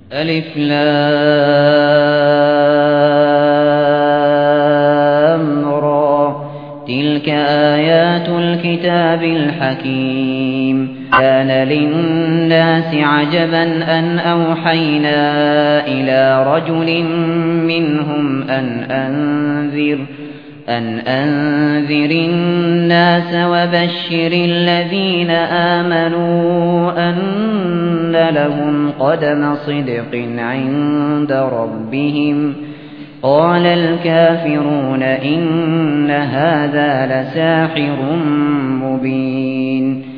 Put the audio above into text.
ألف لام را تلك آيات الكتاب الحكيم كان للناس عجبا أن أوحينا إلى رجل منهم أن أنذر الناس وبشر الذين آمنوا أن لهم قدم صدق عند ربهم قال الكافرون إن هذا لساحر مبين